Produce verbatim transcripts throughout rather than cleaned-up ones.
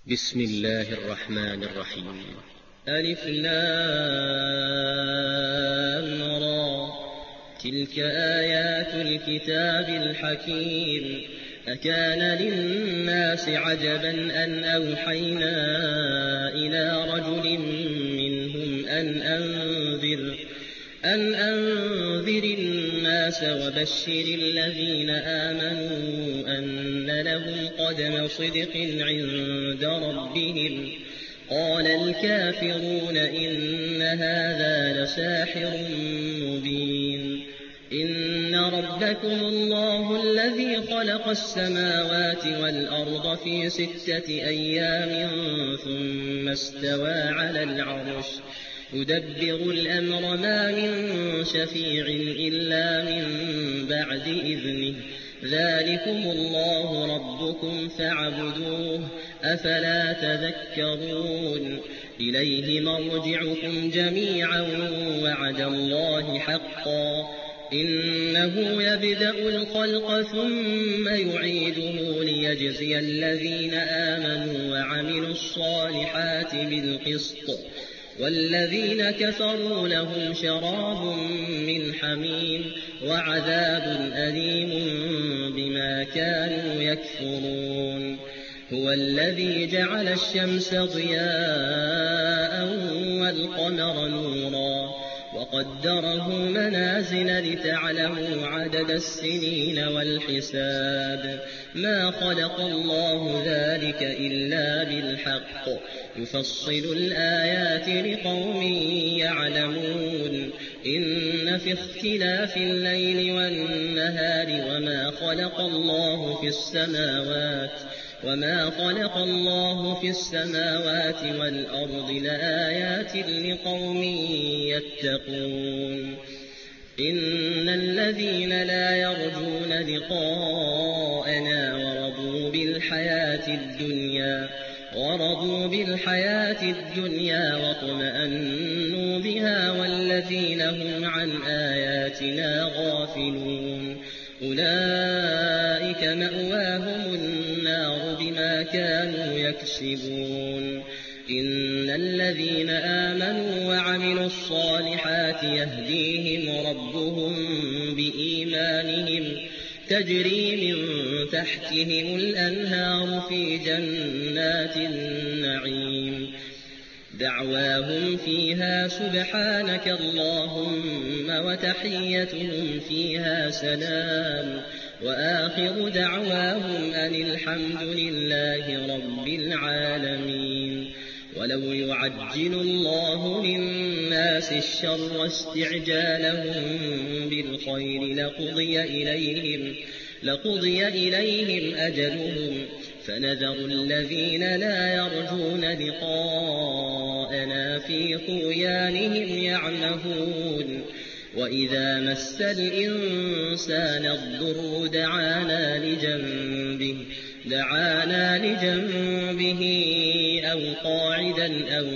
بسم الله الرحمن الرحيم. ألف لام را تلك آيات الكتاب الحكيم. أكان للناس عجبا أن أوحينا إلى رجل منهم أن أنذر أن أنذر الناس وبشر الذين آمنوا أن لهم قدم صدق عند ربهم. قال الكافرون إن هذا لساحر مبين. إن ربكم الله الذي خلق السماوات والأرض في ستة أيام ثم استوى على العرش يدبر الأمر ما من شفيع إلا من بعد إذنه. ذلكم الله ربكم فاعبدوه أفلا تذكرون. إليه مرجعكم جميعا وعد الله حقا إنه يبدأ الخلق ثم يعيده ليجزي الذين آمنوا وعملوا الصالحات بالقسط والذين كفروا لهم شراب من حميم وعذاب أليم بما كانوا يكفرون. هو الذي جعل الشمس ضياء والقمر نورا وقدره منازل لتعلموا عدد السنين والحساب. ما خلق الله ذلك إلا بالحق يفصل الآيات لقوم يعلمون. إن في اختلاف الليل والنهار وما خلق الله في السماوات وما خلق الله في السماوات والأرض لآيات لقوم يتقون. إن الذين لا يرجون لقاءنا ورضوا بالحياة الدنيا ورضوا بالحياة الدنيا واطمأنوا بها والذين هم عن آياتنا غافلون أولئك مأواهم النار بما كانوا يكسبون. إن الذين آمنوا وعملوا الصالحات يهديهم ربهم بإيمانهم تجري من تحتهم الأنهار في جنات النعيم. دعواهم فيها سبحانك اللهم وتحيتهم فيها سلام وآخر دعواهم أن الحمد لله رب العالمين. ولو يعجل الله للناس الشر استعجالهم بالخير لقضي إليهم, لقضي إليهم أجلهم فنذر الذين لا يرجون لقاءنا في طغيانهم يعمهون. وإذا مس الإنسان الضر دعانا لجنبه, دعانا لجنبه أو قاعدا أو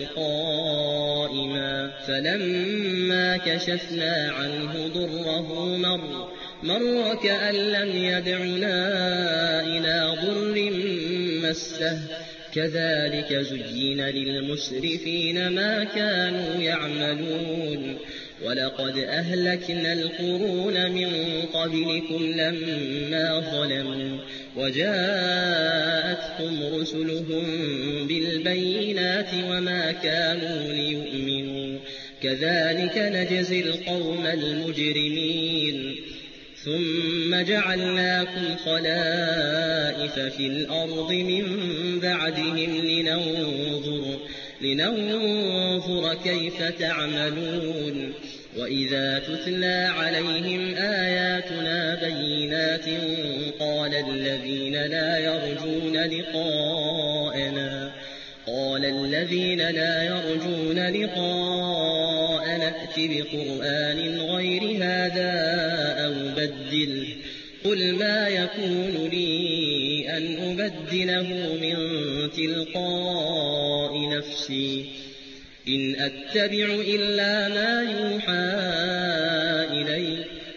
قائما فلما كشفنا عنه ضره مر, مر كأن لم يدعنا إلى ضر مسه. كذلك زين للمسرفين ما كانوا يعملون. ولقد أهلكنا القرون من قبلكم لما ظلموا وجاءتهم رسلهم بالبينات وما كانوا ليؤمنوا. كذلك نجزي القوم المجرمين. ثم جعلناكم خلائف في الأرض من بعدهم لننظر, لننظر كيف تعملون. وإذا تتلى عليهم آياتنا بينات قال الذين لا يرجون لقاءنا قال الذين لا يرجون لقاءنا ائت بقرآن غير هذا أو بدله. قل ما يكون لي أن أبدله من تلقاء نفسي إن أتبع إلا ما يوحى إلي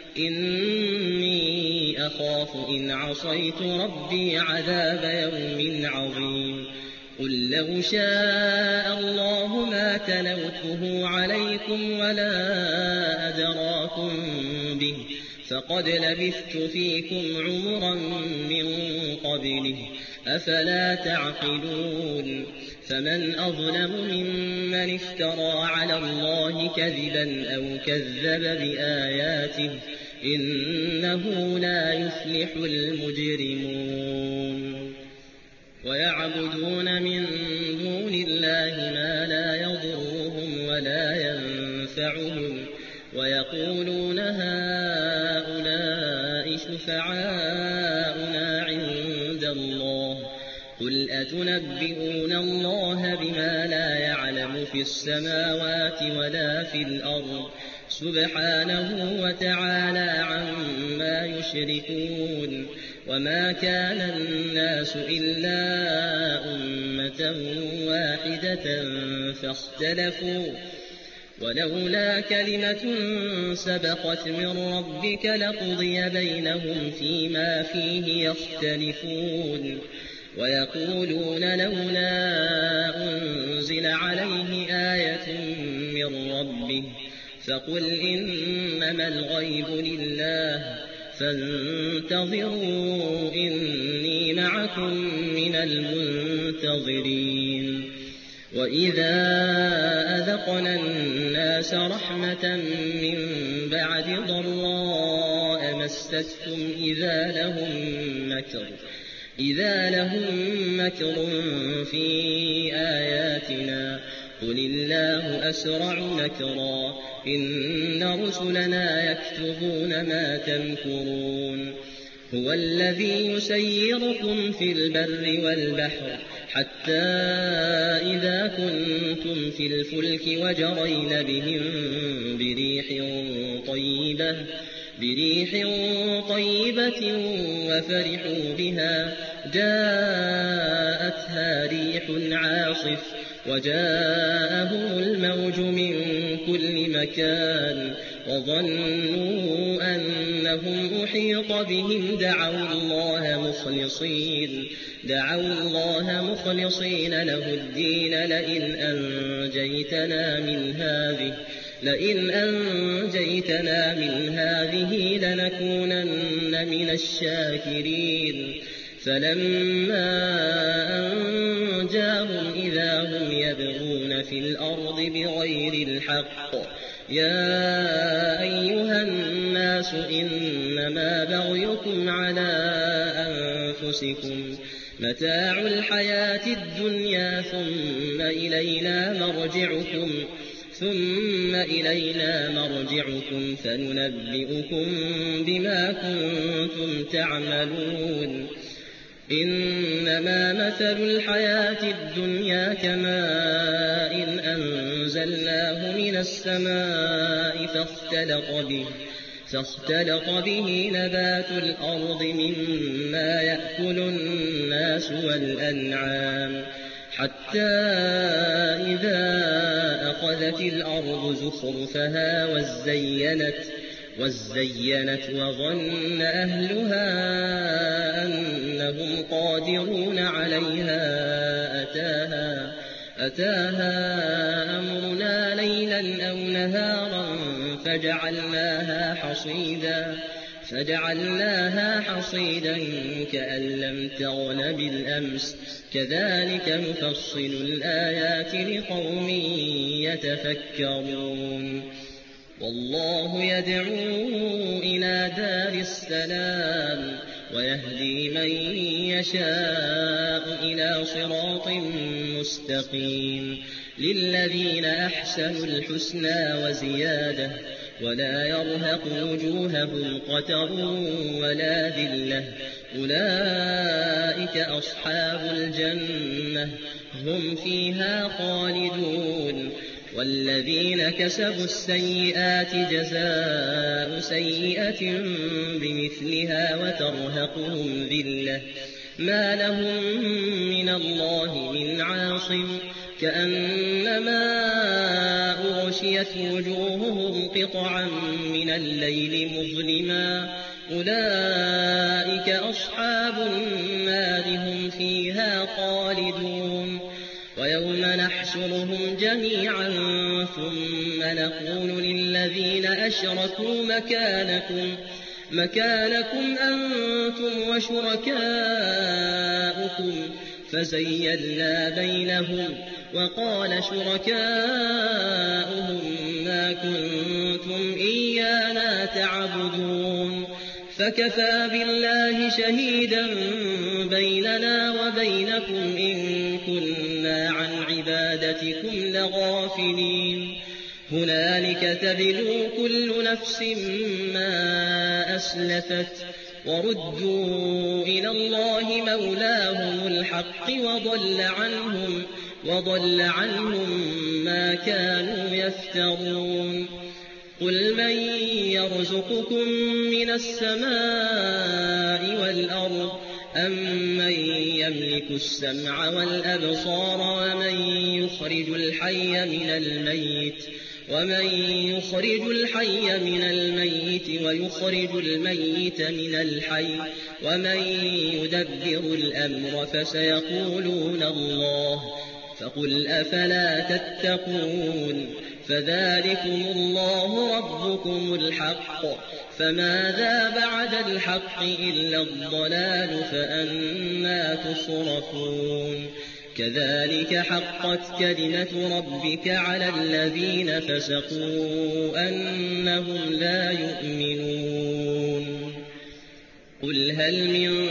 إني أخاف إن عصيت ربي عذاب يوم عظيم. قل لو شاء الله ما تلوته عليكم ولا أدراكم به فقد لبثت فيكم عمرا من قبله أفلا تعقلون فمن أظلم ممن افترى على الله كذبا أو كذب بآياته إنه لا يفلح المجرمون ويعبدون من دون الله ما لا يضرهم ولا ينفعهم ويقولون هؤلاء شفعاؤنا عند الله قل أتنبئون الله بما لا يعلم في السماوات ولا في الأرض سبحانه وتعالى عما يشركون وما كان الناس إلا أمة واحدة فاختلفوا ولولا كلمة سبقت من ربك لقضي بينهم فيما فيه يختلفون ويقولون لولا أنزل عليه آية من ربه فقل إنما الغيب لله فانتظروا إني معكم من المنتظرين وإذا أذقنا الناس رحمة من بعد ضراء مستهم إذا لهم مكر إذا لهم مكر في آياتنا قل الله أسرع مكرا إن رسلنا يكتبون ما تمكرون هو الذي يسيركم في البر والبحر حتى إذا كنتم في الفلك وجرين بهم بريح طيبة بريح طيبة وفرحوا بها جاءتها ريح عاصف وجاءهم الموج من كل مكان وظنوا أنهم أحيط بهم دعوا الله مخلصين دعوا الله مخلصين له الدين لئن أنجيتنا من هذه لئن أنجيتنا من هذه لنكونن من الشاكرين فلما أنجاهم إذا هم يبغون في الأرض بغير الحق يا أيها الناس إنما بغيكم على أنفسكم متاع الحياة الدنيا ثم إلينا مرجعكم ثم إلينا مرجعكم فننبئكم بما كنتم تعملون إنما مثل الحياة الدنيا كماء إن أنزلناه من السماء فاختلط به فاختلط به نبات الأرض مما يأكل الناس والأنعام حتى إذا أخذت الأرض زخرفها وزينت وزينت وظن أهلها أنهم قادرون عليها أتاها أتاها أمرنا ليلا أو نهارا فجعلناها حصيدا فجعلناها حصيدا كأن لم تغن بالأمس كذلك نفصل الآيات لقوم يتفكرون والله يدعو إلى دار السلام ويهدي من يشاء إلى صراط مستقيم للذين أحسنوا الحسنى وزيادة ولا يرهق وجوههم قتر ولا ذلة أولئك أصحاب الجنة هم فيها خالدون والذين كسبوا السيئات جزاء سيئة بمثلها وترهقهم ذلة ما لهم من الله من عاصم كأنما أغشيت وجوههم قطعا من الليل مظلما أولئك أصحاب النار هم فيها خالدون ويوم نحشرهم جميعا ثم نقول للذين أشركوا مكانكم مكانكم أنتم وشركاؤكم فزيّلنا بينهم وقال شركاؤهم ما كنتم إيانا تعبدون فكفى بالله شهيدا بيننا وبينكم إن كنا عن عبادتكم لغافلين هنالك تبلو كل نفس ما أسلفت وردوا إلى الله مولاهم الحق وضل عنهم وضل عنهم ما كانوا يفترون قل من يرزقكم من السماء والأرض أم من يملك السمع والأبصار ومن يخرج الحي من الميت ومن يخرج الحي من الميت ويخرج الميت من الحي ومن يدبر الأمر فسيقولون الله فقل أفلا تتقون فذلكم الله ربكم الحق فماذا بعد الحق إلا الضلال فأنى تصرفون كذلك حقت كلمة ربك على الذين فسقوا أنهم لا يؤمنون قل هل من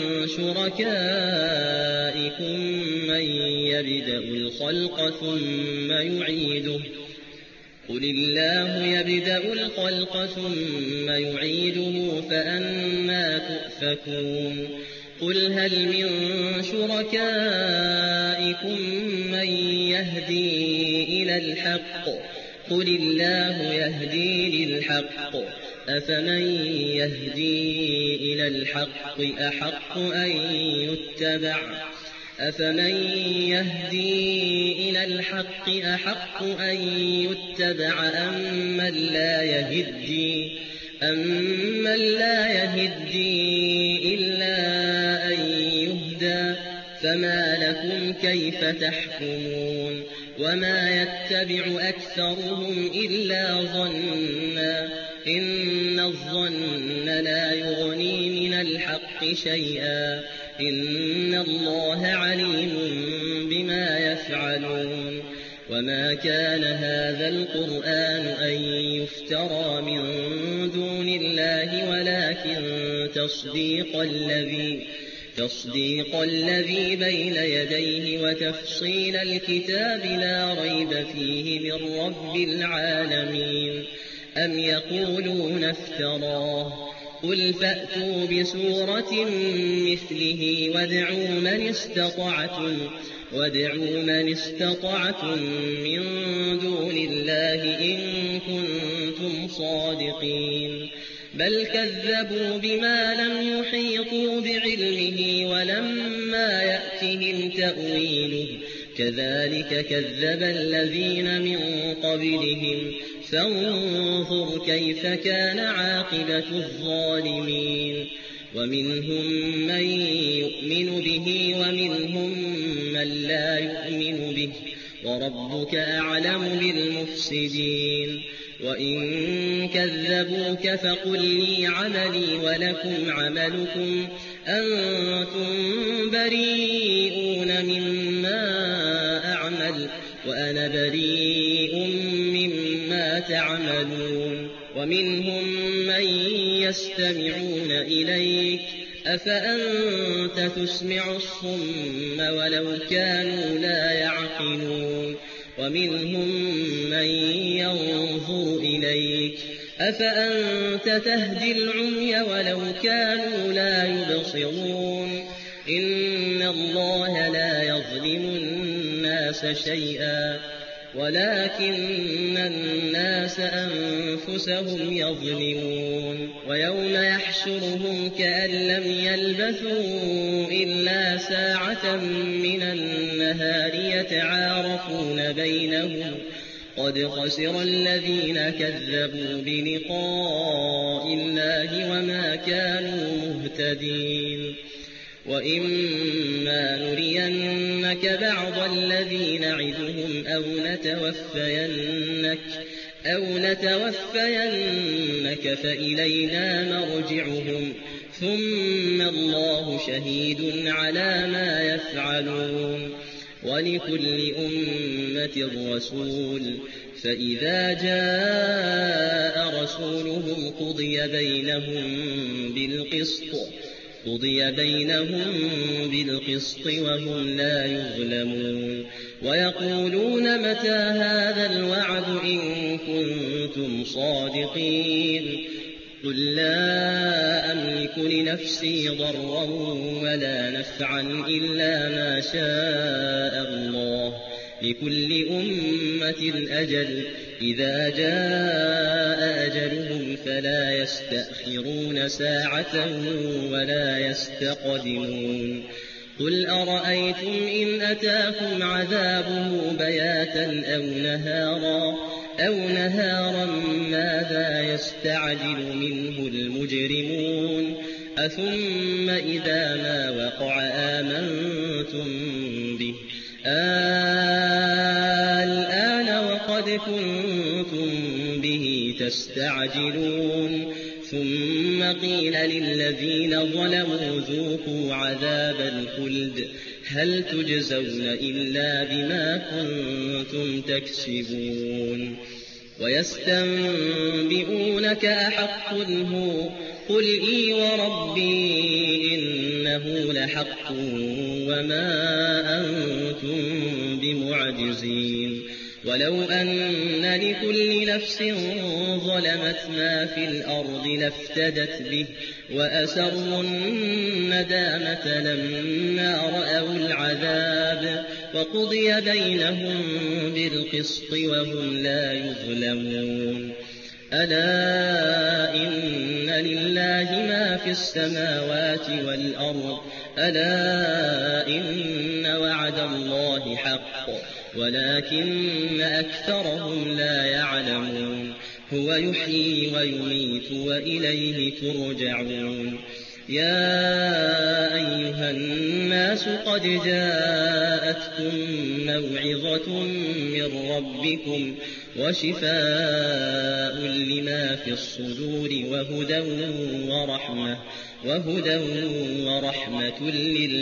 شركائكم من يبدأ الخلق ثم يعيده قل الله يبدأ الخلق ثم يعيده فأنى تؤفكون قل هل من شركائكم من يهدي إلى الحق قل الله يهدي للحق أفمن يهدي إلى الحق أحق أن يتبع أفمن يهدي إلى الحق أحق أن يتبع أمن لا يهدي أمن لا يهدي إلا أن يهدى فما لكم كيف تحكمون وما يتبع أكثرهم إلا ظنا إن الظن لا يغني من الحق شيئا إن الله عليم بما يفعلون وما كان هذا القرآن أن يفترى من دون الله ولكن تصديق الذي تصديق الذي بين يديه وتفصيل الكتاب لا ريب فيه من رب العالمين أم يقولون افتراه قل فأتوا بسورة مثله وادعوا من استطعتم وادعوا من استطعتم من دون الله إن كنتم صادقين بل كذبوا بما لم يحيطوا بعلمه ولما يأتهم تأويله كذلك كذب الذين من قبلهم فانظر كيف كان عاقبة الظالمين ومنهم من يؤمن به ومنهم من لا يؤمن به وربك أعلم بالمفسدين وإن كذبوك فقل لي عملي ولكم عملكم أنتم بريئون مما أعمل وأنا بريء مما تعملون ومنهم من يستمعون إليك أفأنت تسمع الصم ولو كانوا لا يعقلون ومنهم من ينظر إليك أفأنت تهدي العمي ولو كانوا لا يبصرون إن الله لا يظلم الناس شيئا ولكن الناس أنفسهم يظلمون ويوم يحشرهم كأن لم يلبثوا إلا ساعة من النهار يتعارفون بينهم قد خسر الذين كذبوا بلقاء الله وما كانوا مهتدين وإما نرينك بعض الذي نعدهم أو نتوفينك, أو نتوفينك فإلينا مرجعهم ثم الله شهيد على ما يفعلون. ولكل أمة رسول فإذا جاء رسولهم قضي بينهم بالقسط قضي بينهم بالقسط وهم لا يظلمون. ويقولون متى هذا الوعد إن كنتم صادقين. قل لا أملك لنفسي ضرا ولا نفعا إلا ما شاء الله. لكل أمة أجل إذا جاء أجلهم فلا يستأخرون ساعة ولا يستقدمون. قل أرأيتم إن أتاكم عذابه بياتا أو نهارا, أو نهارا ماذا يستعجل منه المجرمون. أثم إذا ما وقع آمنتم به الآن وقد كنتم به تستعجلون. ثم قيل للذين ظلموا ذوقوا عذاب الخلد هل تجزون إلا بما كنتم تكسبون. ويستنبئونك أحق هو قل إي وربي إنه لحق وما أنتم بمعجزين. ولو أن لكل نفس ظلمت ما في الأرض لافتدت به وأسروا الندامة لما رأوا العذاب وقضي بينهم بالقسط وهم لا يظلمون. ألا إن لله ما في السماوات والأرض ألا إن وعد الله حق ولكن أكثرهم لا يعلمون. هو يحيي ويميت وإليه ترجعون. يا أيها الناس قد جاءتكم موعظة من ربكم وشفاء لما في الصدور وهدى ورحمة, وهدى ورحمة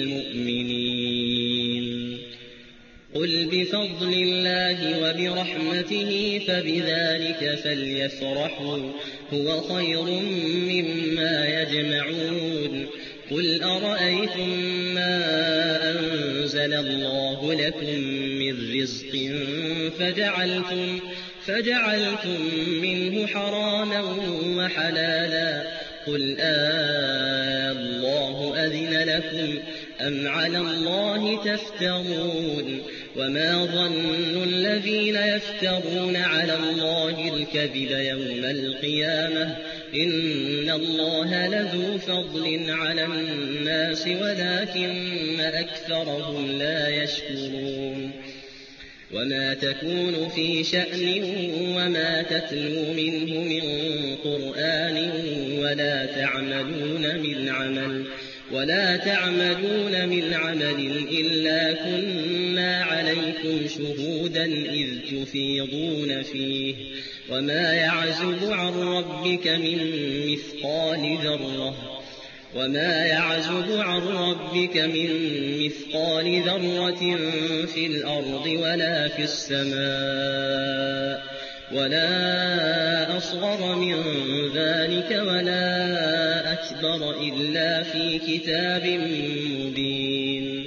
للمؤمنين. قل بفضل الله وبرحمته فبذلك فليفرحوا هو خير مما يجمعون. قل أرأيتم ما أنزل الله لكم من رزق فجعلتم, فجعلتم منه حراما وحلالا قل آه الله أذن لكم أم على الله تفترون. وما ظن الذين يفترون على الله الكذب يوم القيامة إن الله لذو فضل على الناس ولكن أكثرهم لا يشكرون. وما تكون في شأن وما تتلو منه من قرآن ولا تعملون من عمل ولا تعملون من عمل إلا كنا عليكم شهودا إذ تفيضون فيه. وما يعزب عن ربك من مثقال ذرة وما يعزب عن ربك من مثقال ذرة في الأرض ولا في السماء ولا أصغر من ذلك ولا أكبر إلا في كتاب مبين.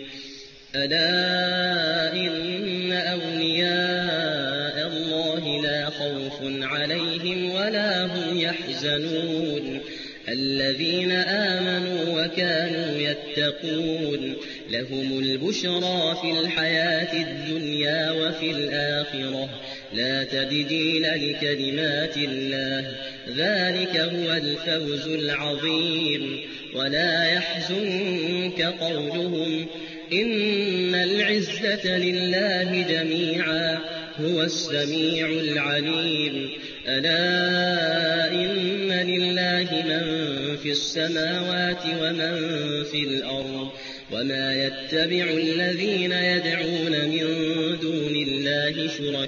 ألا إن أولياء الله لا خوف عليهم ولا هم يحزنون الذين آمنوا وكانوا يتقون. لهم البشرى في الحياة الدنيا وفي الآخرة لا تبديل لكلمات الله ذلك هو الفوز العظيم. ولا يحزنك قولهم إن العزة لله جميعا هو السميع العليم. ألا إن لله من في السماوات ومن في الأرض وما يتبع الذين يدعون من دون الله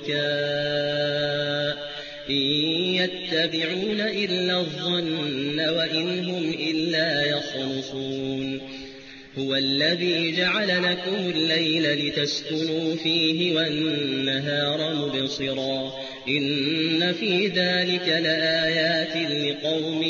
شركاء إن يتبعون إلا الظن وإن هم إلا يخرصون هو الذي جعل لكم الليل لتسكنوا فيه والنهار مبصرا إن في ذلك لآيات لقوم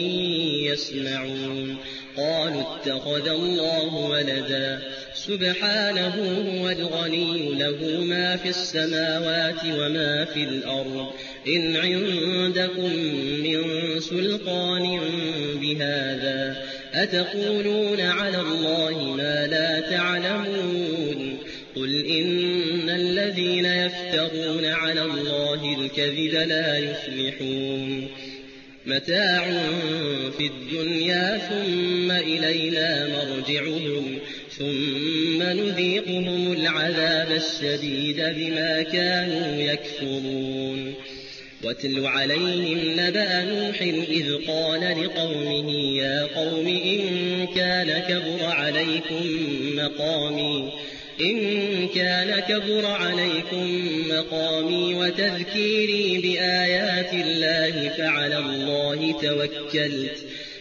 يسمعون قالوا اتخذ الله ولدا سبحانه هو الغني له ما في السماوات وما في الأرض إن عندكم من سلطان بهذا أتقولون على الله ما لا تعلمون قل إن الذين يفترون على الله الكذب لا يفلحون متاع في الدنيا ثم إلينا مرجعهم ثم نذيقهم العذاب الشديد بما كانوا يكفرون واتل عليهم نبأ نوح إذ قال لقومه يا قوم إن كان كبر عليكم مقامي إن كان كبر عليكم مقامي وتذكيري بآيات الله فعلى الله توكلت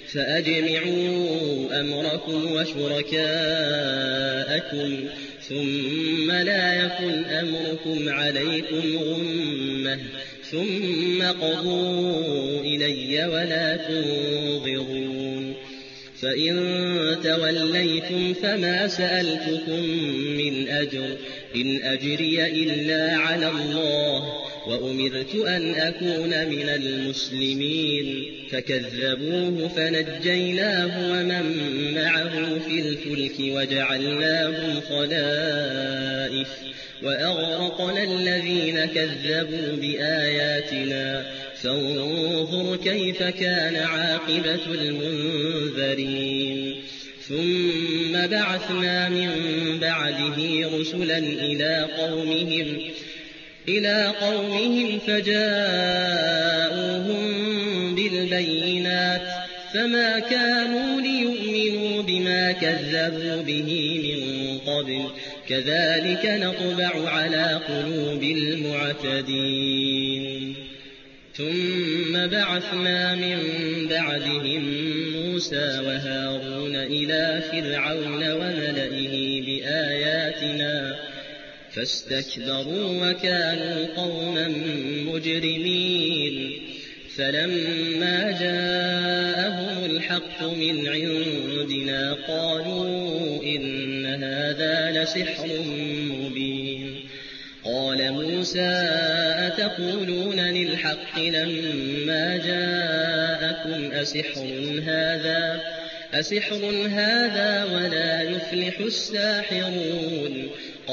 فأجمعوا أمركم وشركاءكم ثم لا يكن أمركم عليكم غمة ثم قضوا إلي ولا تنظرون فإن توليتم فما سألتكم من أجر إن أجري إلا على الله وأمرت أن أكون من المسلمين فكذبوه فنجيناه ومن معه في الفلك وجعلناهم خلائف وأغرقنا الذين كذبوا بآياتنا فانظر كيف كان عاقبة المنذرين ثم بعثنا من بعده رسلا إلى قومهم إلى قومهم فجاءوهم بالبينات فما كانوا ليؤمنوا بما كذبوا به من قبل كذلك نطبع على قلوب المعتدين ثم بعثنا من بعدهم موسى وهارون إلى فرعون وملئه بآياتنا فاستكبروا وكانوا قوما مجرمين فلما جاءهم الحق من عندنا قالوا إن هذا لسحر مبين قال موسى أتقولون للحق لما جاءكم أسحر هذا أسحر هذا ولا يفلح الساحرون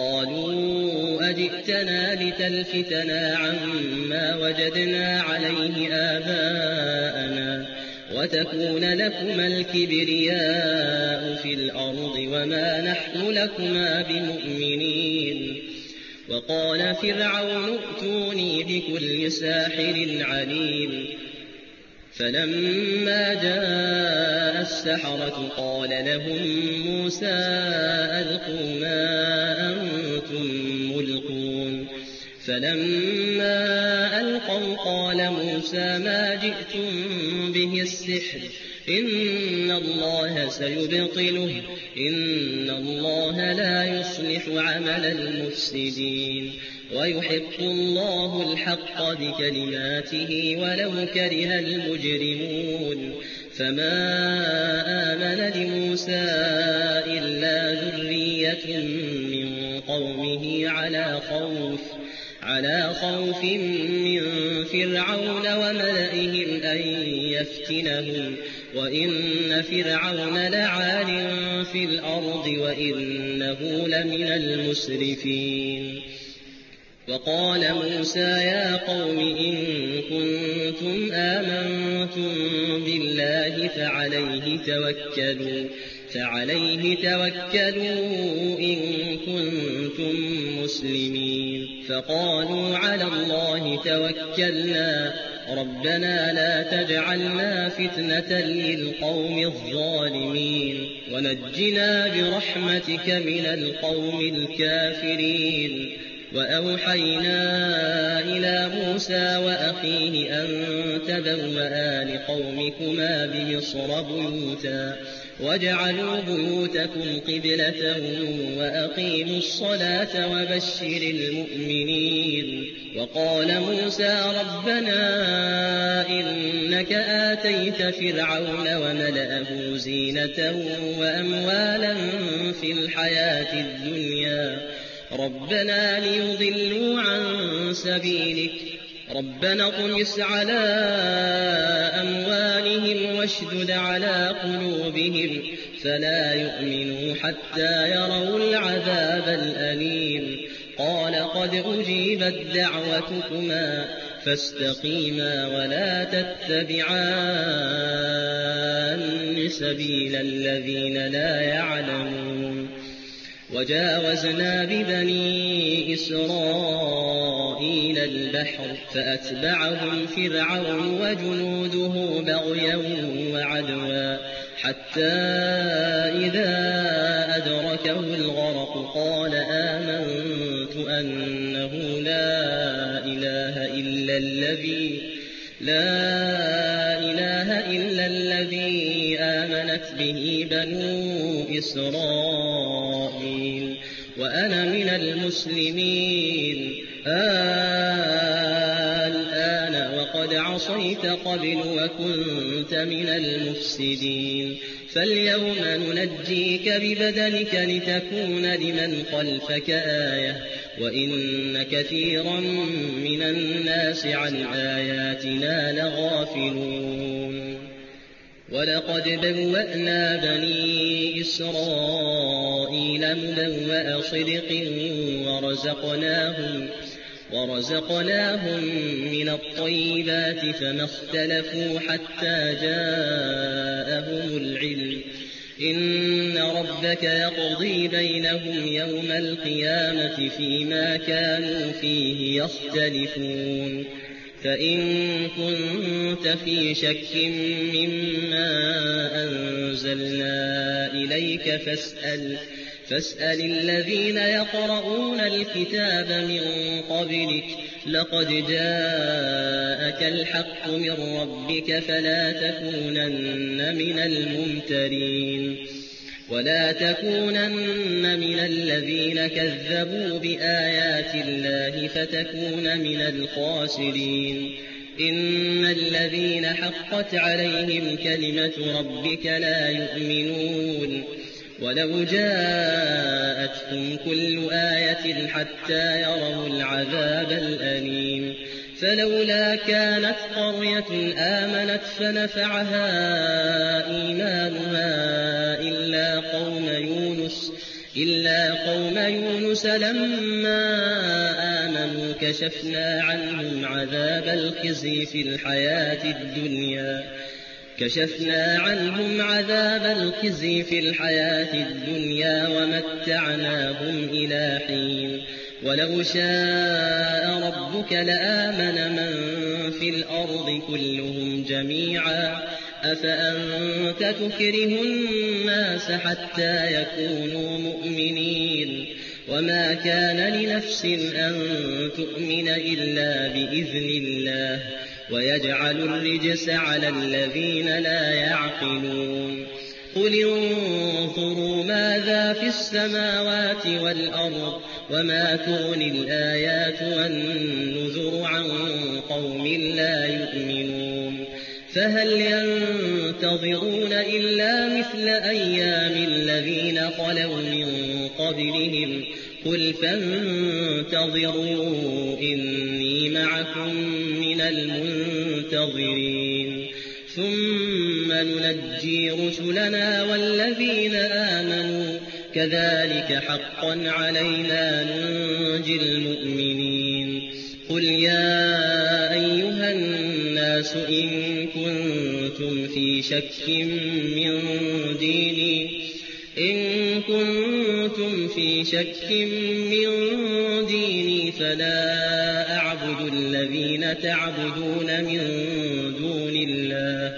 قالوا أجئتنا لتلفتنا عما وجدنا عليه آباءنا وتكون لكما الكبرياء في الأرض وما نحن لكما بمؤمنين وقال فرعون ائتوني بكل ساحر عليم فلما جاء السحرة قال لهم موسى ألقوا ما أنتم ملقون فلما ألقوا قال موسى ما جئتم به السحر إن الله سيبطله إن الله لا يصلح عمل المفسدين ويحق الله الحق بكلماته ولو كره المجرمون فما آمن لموسى إلا ذرية من قومه على خوف على خوف من فرعون وملئهم أن يفتنهم وإن فرعون لعال في الأرض وإنه لمن المسرفين وقال موسى يا قوم إن كنتم آمنتم بالله فعليه توكلوا فعليه توكلوا إن كنتم مسلمين فقالوا على الله توكلنا ربنا لا تجعلنا فتنة للقوم الظالمين ونجنا برحمتك من القوم الكافرين. وأوحينا إلى موسى وأخيه أن تبوأ لقومكما بمصر بيوتا واجعلوا بيوتكم قبلة وأقيموا الصلاة وبشر المؤمنين. وقال موسى ربنا إنك آتيت فرعون وملأه زينة وأموالا في الحياة الدنيا ربنا ليضلوا عن سبيلك ربنا اطمس على أموالهم واشدد على قلوبهم فلا يؤمنوا حتى يروا العذاب الأليم. قال قد أجيبت دعوتكما فاستقيما ولا تتبعان سبيل الذين لا يعلمون. وجاوزنا ببني إسرائيل البحر فأتبعهم فرعون وجنوده بغيا وعدوا حتى إذا أدركه الغرق قال آمنت أنه لا إله إلا الذي لا إله إلا الذي آمنت به بنو إسرائيل وأنا من المسلمين. الآن وقد عصيت قبل وكنت من المفسدين فاليوم ننجيك ببدنك لتكون لمن خلفك آية وإن كثيرا من الناس عن آياتنا لغافلون. ولقد بوأنا بني إسرائيل مبوأ صدق ورزقناهم, ورزقناهم من الطيبات فما اختلفوا حتى جاءهم العلم إن ربك يقضي بينهم يوم القيامة فيما كانوا فيه يختلفون. فإن كنت في شك مما أنزلنا إليك فاسأل, فاسأل الذين يقرؤون الكتاب من قبلك لقد جاءك الحق من ربك فلا تكونن من الممترين ولا تكونن من الذين كذبوا بآيات الله فتكون من الخاسرين. إن الذين حقت عليهم كلمة ربك لا يؤمنون ولو جاءتهم كل آية حتى يروا العذاب الأليم. فلولا كانت قرية آمنت فنفعها إيمانها إلا قوم يونس إلا قوم يونس لما آمنوا كشفنا عنهم عذاب الخزي في الحياة الدنيا كشفنا عنهم عذاب الخزي في الحياة الدنيا ومتعناهم إلى حين. ولو شاء ربك لآمن من في الأرض كلهم جميعا أفأنت تكره الناس حتى يكونوا مؤمنين وما كان لنفس أن تؤمن إلا بإذن الله ويجعل الرجس على الذين لا يعقلون. قل انظروا ماذا في السماوات والأرض وما تغني الآيات والنذر عن قوم لا يؤمنون. فهل ينتظرون إلا مثل أيام الذين خلوا من قبلهم قل فانتظروا إني معكم من المنتظرين ثم ننجي رسلنا والذين آمنوا كذلك حقا علينا ننجي المؤمنين. قل يا أيها الناس إن كنتم في شك من ديني إن كنتم في شك من ديني فلا أعبد الذين تعبدون من دون الله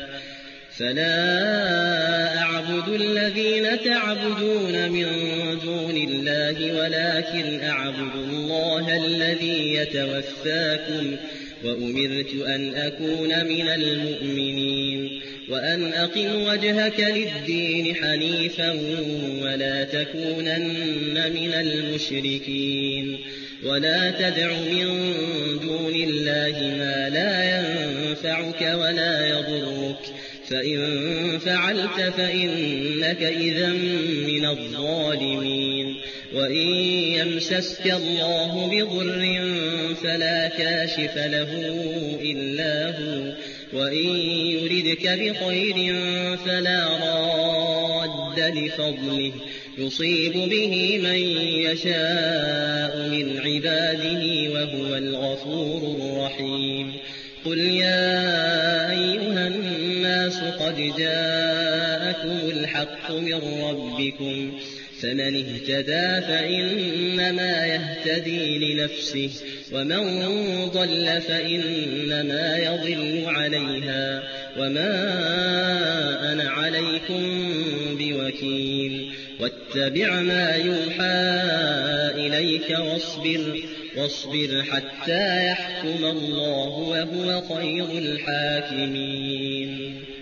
فلا أعبد الذين تعبدون من دون الله ولكن أعبد الله الذي يتوفاكم وأمرت أن أكون من المؤمنين وأن أقم وجهك للدين حنيفا ولا تكونن من المشركين ولا تدع من دون الله ما لا ينفعك ولا يضرك فإن فعلت فإنك إذا من الظالمين وإن يمسسك الله بضر فلا كاشف له إلا هو وإن يردك بخير فلا راد لفضله يصيب به من يشاء من عباده وهو الغفور الرحيم قل يا أيها الناس قد جاءكم الحق من ربكم فمن اهتدى فإنما يهتدي لنفسه ومن ضل فإنما يضل عليها وما أنا عليكم بوكيل واتبع ما يوحى إليك واصبر واصبر حتى يحكم الله وهو خير الحاكمين.